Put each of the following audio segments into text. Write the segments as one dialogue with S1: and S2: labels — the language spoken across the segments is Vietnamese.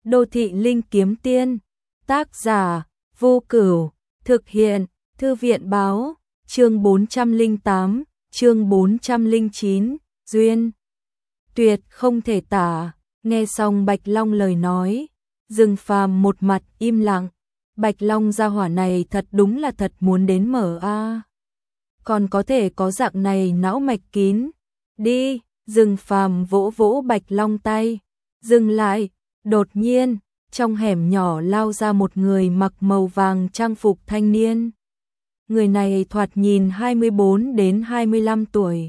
S1: Đô thị linh kiếm tiên. Tác giả Vô Cửu. Thực hiện Thư viện báo. Chương 408, chương 409, duyên tuyệt không thể tả. Nghe xong Bạch Long lời nói, Dương Phàm một mặt im lặng. Bạch Long gia hỏa này thật đúng là thật muốn đến mở a. Còn có thể có dạng này não mạch kín. Đi, Dương Phàm vỗ vỗ Bạch Long tay. Dừng lại, đột nhiên, trong hẻm nhỏ lao ra một người mặc màu vàng trang phục thanh niên. Người này thoạt nhìn 24 đến 25 tuổi.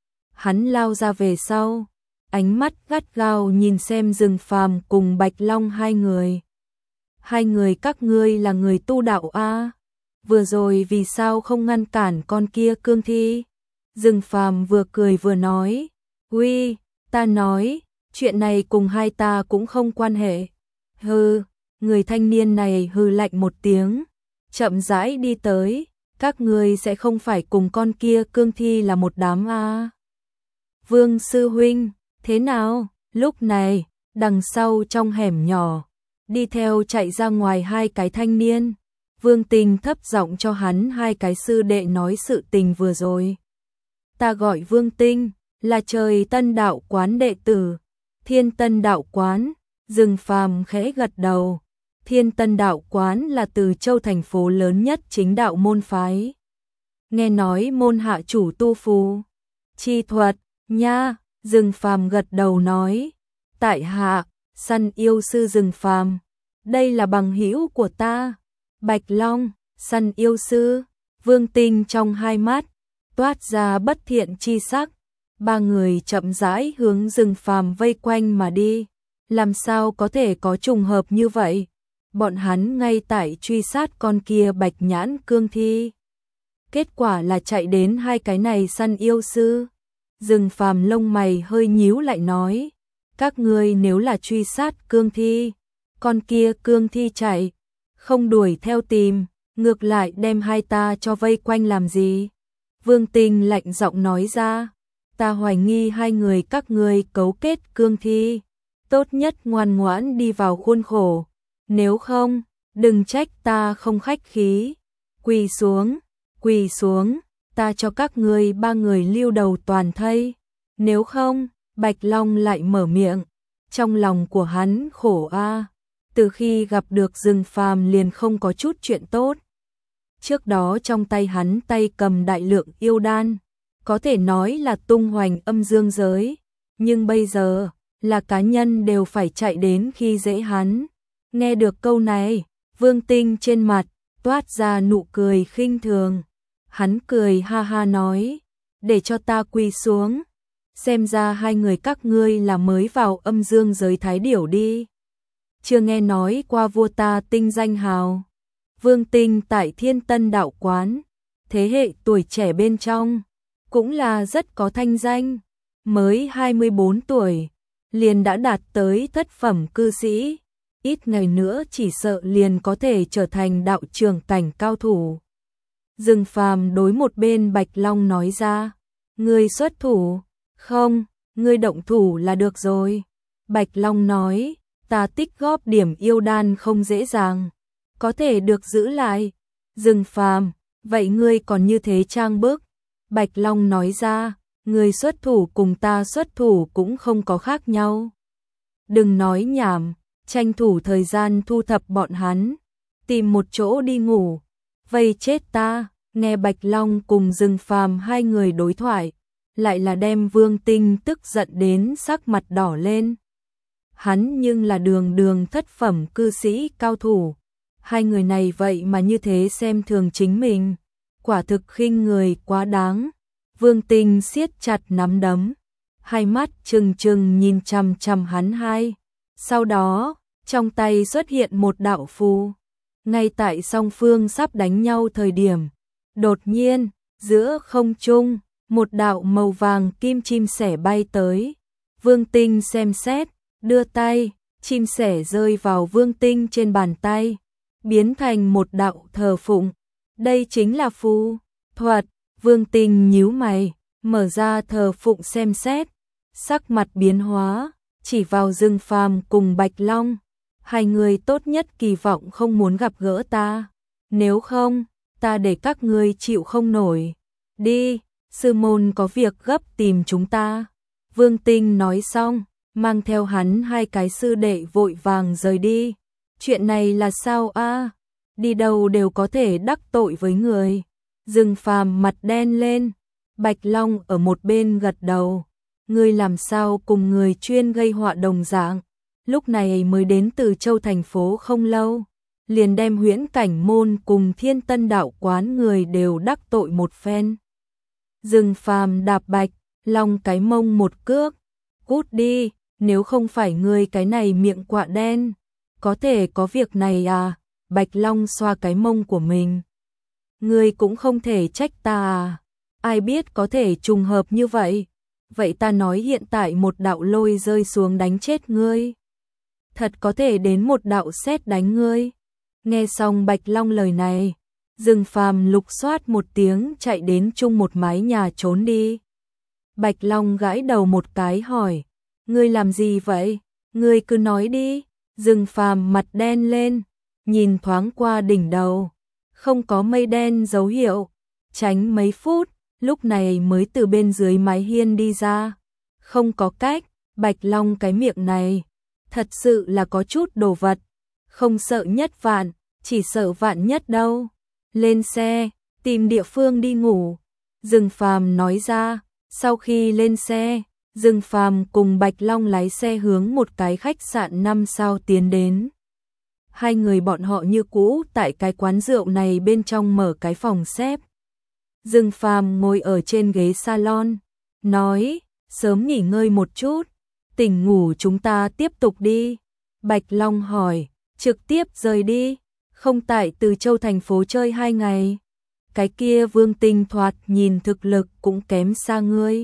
S1: Hắn lao ra về sau, ánh mắt gắt gao nhìn xem Dương Phàm cùng Bạch Long hai người. Hai người các ngươi là người tu đạo a? Vừa rồi vì sao không ngăn cản con kia cương thi? Dương Phàm vừa cười vừa nói, "Uy, ta nói, chuyện này cùng hai ta cũng không quan hệ." Hừ, người thanh niên này hừ lạnh một tiếng, chậm rãi đi tới, "Các ngươi sẽ không phải cùng con kia cương thi là một đám a?" "Vương sư huynh, thế nào?" Lúc này, đằng sau trong hẻm nhỏ, đi theo chạy ra ngoài hai cái thanh niên. Vương Tình thấp giọng cho hắn hai cái sư đệ nói sự tình vừa rồi. "Ta gọi Vương Tinh, là Trời Tân đạo quán đệ tử." Thiên Tân đạo quán. Dương Phàm khẽ gật đầu. Thiên Tân đạo quán là Từ Châu thành phố lớn nhất chính đạo môn phái. Nghe nói môn hạ chủ tu phù chi thuật nha. Dương Phàm gật đầu nói, "Tại hạ săn yêu sư Dương Phàm, đây là bằng hữu của ta." Bạch Long, săn yêu sư. Vương Tinh trong hai mắt toát ra bất thiện chi sắc. Ba người chậm rãi hướng Dương Phàm vây quanh mà đi. Làm sao có thể có trùng hợp như vậy? Bọn hắn ngay tại truy sát con kia bạch nhãn cương thi. Kết quả là chạy đến hai cái này săn yêu sư. Dương Phàm lông mày hơi nhíu lại nói, "Các ngươi nếu là truy sát cương thi, con kia cương thi chạy, không đuổi theo tìm, ngược lại đem hai ta cho vây quanh làm gì?" Vương Tinh lạnh giọng nói ra, "Ta hoài nghi hai người các ngươi cấu kết cương thi, tốt nhất ngoan ngoãn đi vào khuôn khổ, nếu không, đừng trách ta không khách khí. Quỳ xuống, quỳ xuống, ta cho các ngươi ba người lưu đầu toàn thây, nếu không." Bạch Long lại mở miệng, trong lòng của hắn khổ a, từ khi gặp được Dương Phàm liền không có chút chuyện tốt. Trước đó trong tay hắn tay cầm đại lượng yêu đan, có thể nói là tung hoành âm dương giới, nhưng bây giờ là cá nhân đều phải chạy đến khi dễ hắn. Nghe được câu này, Vương Tinh trên mặt toát ra nụ cười khinh thường. Hắn cười ha ha nói, "Để cho ta quỳ xuống. Xem ra hai người các ngươi là mới vào âm dương giới thái điểu đi. Chưa nghe nói qua vua ta Tinh danh hào." Vương Tinh tại Thiên Tân đạo quán, thế hệ tuổi trẻ bên trong, cũng là rất có thanh danh. Mới 24 tuổi, liền đã đạt tới thất phẩm cư sĩ. Ít ngày nữa chỉ sợ liền có thể trở thành đạo trưởng cảnh cao thủ. Dương Phàm đối một bên Bạch Long nói ra, "Ngươi xuất thủ?" "Không, ngươi động thủ là được rồi." Bạch Long nói, "Ta tích góp điểm yêu đan không dễ dàng, có thể được giữ lại." Dương Phàm, "Vậy ngươi còn như thế trang bức." Bạch Long nói ra, "Ngươi xuất thủ cùng ta xuất thủ cũng không có khác nhau. Đừng nói nhảm, tranh thủ thời gian thu thập bọn hắn, tìm một chỗ đi ngủ, vây chết ta." Nghe Bạch Long cùng Dương Phàm hai người đối thoại, lại là đem Vương Tinh tức giận đến sắc mặt đỏ lên. Hắn nhưng là đường đường thất phẩm cư sĩ cao thủ, hai người này vậy mà như thế xem thường chính mình, quả thực khinh người quá đáng. Vương Tinh siết chặt nắm đấm, hai mắt trừng trừng nhìn chằm chằm hắn hai. Sau đó, trong tay xuất hiện một đạo phù. Ngay tại song phương sắp đánh nhau thời điểm, đột nhiên, giữa không trung, một đạo màu vàng kim chim sẻ bay tới. Vương Tinh xem xét, đưa tay, chim sẻ rơi vào Vương Tinh trên bàn tay, biến thành một đạo thờ phụng. Đây chính là phù thuật. Vương Tinh nhíu mày, mở ra thờ phụng xem xét, sắc mặt biến hóa, chỉ vào Dương Phàm cùng Bạch Long. Hai người tốt nhất kỳ vọng không muốn gặp gỡ ta, nếu không, ta để các ngươi chịu không nổi. Đi, sư môn có việc gấp tìm chúng ta. Vương Tinh nói xong, mang theo hắn hai cái sư đệ vội vàng rời đi. Chuyện này là sao a? Đi đâu đều có thể đắc tội với người. Dương Phàm mặt đen lên, Bạch Long ở một bên gật đầu. Ngươi làm sao cùng người chuyên gây họa đồng dạng, lúc này mới đến từ Châu thành phố không lâu, liền đem Huyễn Cảnh môn cùng Thiên Tân đạo quán người đều đắc tội một phen. Dương Phàm đạp Bạch Long cái mông một cước, cút đi, nếu không phải ngươi cái này miệng quạ đen, có thể có việc này à? Bạch Long xoa cái mông của mình. Ngươi cũng không thể trách ta à? Ai biết có thể trùng hợp như vậy? Vậy ta nói hiện tại một đạo lôi rơi xuống đánh chết ngươi. Thật có thể đến một đạo sét đánh ngươi. Nghe xong Bạch Long lời này, Dương Phàm lục soát một tiếng chạy đến chung một mái nhà trốn đi. Bạch Long gãi đầu một cái hỏi, ngươi làm gì vậy? Ngươi cứ nói đi. Dương Phàm mặt đen lên, nhìn thoáng qua đỉnh đầu, không có mây đen dấu hiệu, tránh mấy phút, lúc này mới từ bên dưới mái hiên đi ra. Không có cách, Bạch Long cái miệng này, thật sự là có chút đồ vật, không sợ nhất vạn, chỉ sợ vạn nhất đâu. Lên xe, tìm địa phương đi ngủ. Dương Phàm nói ra, sau khi lên xe, Dương Phàm cùng Bạch Long lái xe hướng một cái khách sạn 5 sao tiến đến. Hai người bọn họ như cũ tại cái quán rượu này bên trong mở cái phòng xếp. Dương Phàm ngồi ở trên ghế salon, nói, sớm nghỉ ngơi một chút, tỉnh ngủ chúng ta tiếp tục đi. Bạch Long hỏi, trực tiếp rời đi, không tại Từ Châu thành phố chơi 2 ngày. Cái kia Vương Tinh thoạt nhìn thực lực cũng kém xa ngươi.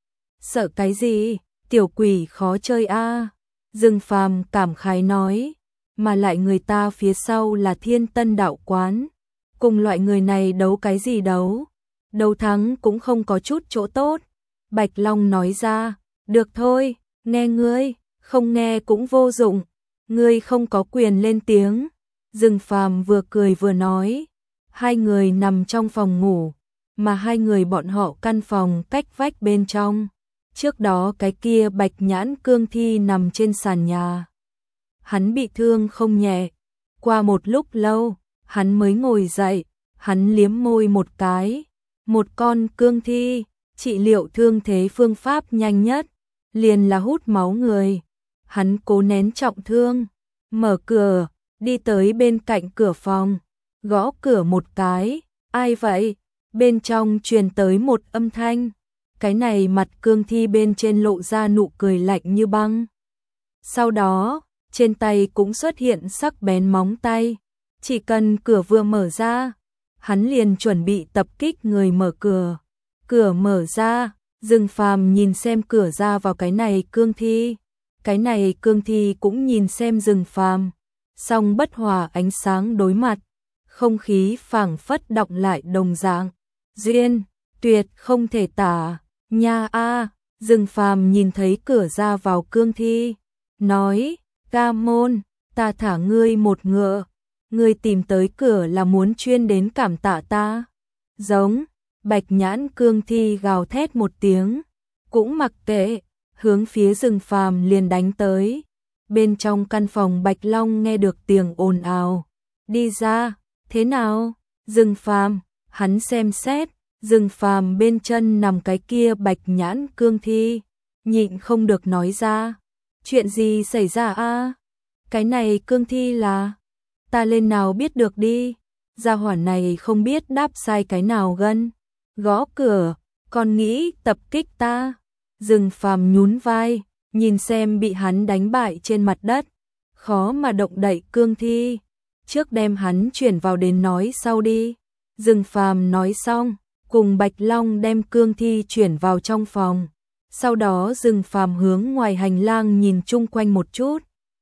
S1: Sợ cái gì, tiểu quỷ khó chơi a. Dương Phàm cảm khái nói, mà lại người ta phía sau là Thiên Tân đạo quán, cùng loại người này đấu cái gì đấu, đấu thắng cũng không có chút chỗ tốt. Bạch Long nói ra, được thôi, nghe ngươi, không nghe cũng vô dụng, ngươi không có quyền lên tiếng. Dương Phàm vừa cười vừa nói, hai người nằm trong phòng ngủ, mà hai người bọn họ căn phòng cách vách bên trong. Trước đó cái kia Bạch Nhãn cương thi nằm trên sàn nhà. Hắn bị thương không nhẹ. Qua một lúc lâu, hắn mới ngồi dậy, hắn liếm môi một cái. Một con cương thi, trị liệu thương thế phương pháp nhanh nhất, liền là hút máu người. Hắn cố nén trọng thương, mở cửa, đi tới bên cạnh cửa phòng, gõ cửa một cái. Ai vậy? Bên trong truyền tới một âm thanh. Cái này mặt cương thi bên trên lộ ra nụ cười lạnh như băng. Sau đó, trên tay cũng xuất hiện sắc bén móng tay. Chỉ cần cửa vừa mở ra, hắn liền chuẩn bị tập kích người mở cửa. Cửa mở ra, Dương Phàm nhìn xem cửa ra vào cái này cương thi. Cái này cương thi cũng nhìn xem Dương Phàm. Song bất hòa ánh sáng đối mặt, không khí phảng phất đọng lại đồng dạng. Duyên, tuyệt không thể tả. Nha a. Dương Phàm nhìn thấy cửa ra vào cương thi, nói, ca môn, ta thả ngươi một ngựa, ngươi tìm tới cửa là muốn chuyên đến cảm tạ ta. Giống, Bạch Nhãn cương thi gào thét một tiếng, cũng mặc kệ, hướng phía Dương Phàm liền đánh tới. Bên trong căn phòng Bạch Long nghe được tiếng ồn ào, đi ra, thế nào? Dương Phàm, hắn xem xét, Dương Phàm bên chân nằm cái kia Bạch Nhãn cương thi, nhịn không được nói ra, chuyện gì xảy ra a? Cái này cương thi là, ta lên nào biết được đi, gia hỏa này không biết đáp sai cái nào gân, gõ cửa, còn nghĩ tập kích ta. Dương Phàm nhún vai, nhìn xem bị hắn đánh bại trên mặt đất, khó mà động đậy cương thi, trước đem hắn chuyển vào đến nói sau đi. Dương Phàm nói xong, cùng Bạch Long đem cương thi chuyển vào trong phòng. Sau đó Dương Phàm hướng ngoài hành lang nhìn chung quanh một chút,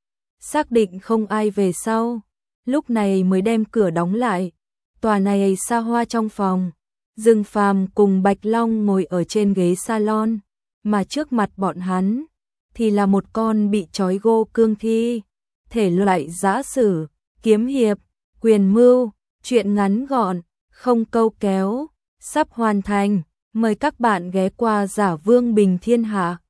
S1: xác định không ai về sau, lúc này mới đem cửa đóng lại. Tòa này xa hoa trong phòng, Dương Phàm cùng Bạch Long ngồi ở trên ghế salon, mà trước mặt bọn hắn thì là một con bị trói gô cương thi. thể loại giã sử, kiếm hiệp, quyền mưu, truyện ngắn gọn, không câu kéo, sắp hoàn thành. Mời các bạn ghé qua Giả Vương Bình Thiên Hạ.